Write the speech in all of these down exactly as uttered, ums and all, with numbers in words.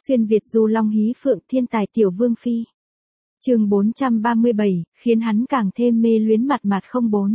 Xuyên Việt du long hí phượng thiên tài tiểu vương phi. Chương bốn trăm ba mươi bảy, khiến hắn càng thêm mê luyến mặt mặt không bốn.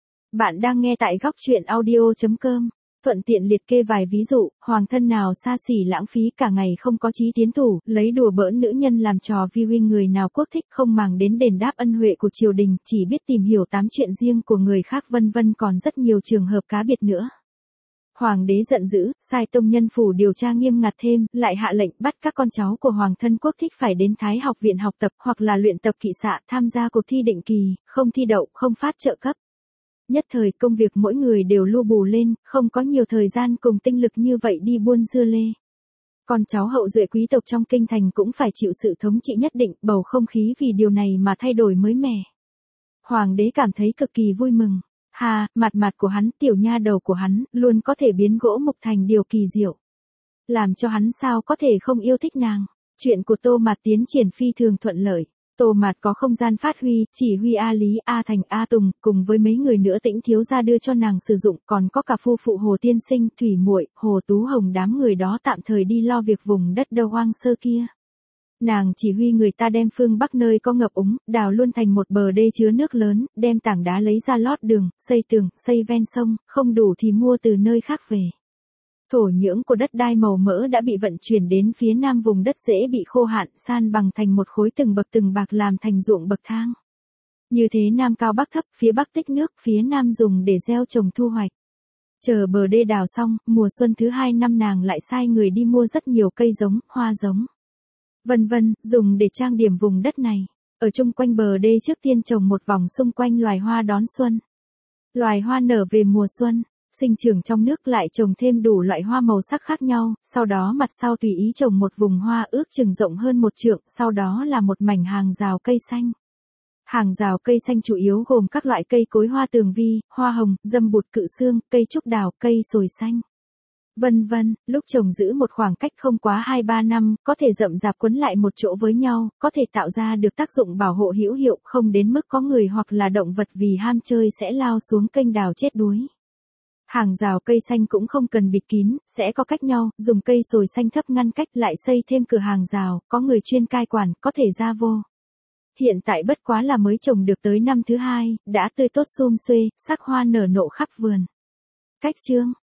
Bạn đang nghe tại góc truyện audio chấm com. Thuận tiện liệt kê vài ví dụ, hoàng thân nào xa xỉ lãng phí cả ngày không có chí tiến thủ, lấy đùa bỡn nữ nhân làm trò vi huynh người nào quốc thích không màng đến đền đáp ân huệ của triều đình, chỉ biết tìm hiểu tám chuyện riêng của người khác vân vân còn rất nhiều trường hợp cá biệt nữa. Hoàng đế giận dữ, sai tông nhân phủ điều tra nghiêm ngặt thêm, lại hạ lệnh bắt các con cháu của hoàng thân quốc thích phải đến Thái học viện học tập hoặc là luyện tập kỵ xạ tham gia cuộc thi định kỳ, không thi đậu, không phát trợ cấp. Nhất thời công việc mỗi người đều lu bù lên, không có nhiều thời gian cùng tinh lực như vậy đi buôn dưa lê. Con cháu hậu duệ quý tộc trong kinh thành cũng phải chịu sự thống trị nhất định, bầu không khí vì điều này mà thay đổi mới mẻ. Hoàng đế cảm thấy cực kỳ vui mừng. Hà, mặt mặt của hắn, tiểu nha đầu của hắn, luôn có thể biến gỗ mục thành điều kỳ diệu. Làm cho hắn sao có thể không yêu thích nàng. Chuyện của Tô Mạt tiến triển phi thường thuận lợi. Tô Mạt có không gian phát huy, chỉ huy A Lý, A Thành, A Tùng, cùng với mấy người nữa Tĩnh thiếu gia đưa cho nàng sử dụng, còn có cả phu phụ Hồ Tiên Sinh, Thủy Muội, Hồ Tú Hồng đám người đó tạm thời đi lo việc vùng đất đơ hoang sơ kia. Nàng chỉ huy người ta đem phương Bắc nơi có ngập úng, đào luôn thành một bờ đê chứa nước lớn, đem tảng đá lấy ra lót đường, xây tường, xây ven sông, không đủ thì mua từ nơi khác về. Thổ nhưỡng của đất đai màu mỡ đã bị vận chuyển đến phía nam vùng đất dễ bị khô hạn, san bằng thành một khối từng bậc từng bạc làm thành ruộng bậc thang. Như thế nam cao bắc thấp, phía bắc tích nước, phía nam dùng để gieo trồng thu hoạch. Chờ bờ đê đào xong, mùa xuân thứ hai năm nàng lại sai người đi mua rất nhiều cây giống, hoa giống. Vân vân, dùng để trang điểm vùng đất này. Ở chung quanh bờ đê trước tiên trồng một vòng xung quanh loài hoa đón xuân. Loài hoa nở về mùa xuân, sinh trưởng trong nước lại trồng thêm đủ loại hoa màu sắc khác nhau, sau đó mặt sau tùy ý trồng một vùng hoa ước chừng rộng hơn một trượng, sau đó là một mảnh hàng rào cây xanh. Hàng rào cây xanh chủ yếu gồm các loại cây cối hoa tường vi, hoa hồng, dâm bụt cự xương, cây trúc đào, cây sồi xanh. Vân vân, lúc trồng giữ một khoảng cách không quá hai ba năm, có thể rậm rạp quấn lại một chỗ với nhau, có thể tạo ra được tác dụng bảo hộ hữu hiệu, không đến mức có người hoặc là động vật vì ham chơi sẽ lao xuống kênh đào chết đuối. Hàng rào cây xanh cũng không cần bịt kín, sẽ có cách nhau, dùng cây sồi xanh thấp ngăn cách lại xây thêm cửa hàng rào, có người chuyên cai quản, có thể ra vô. Hiện tại bất quá là mới trồng được tới năm thứ hai, đã tươi tốt sum xuê, sắc hoa nở nộ khắp vườn. Cách chương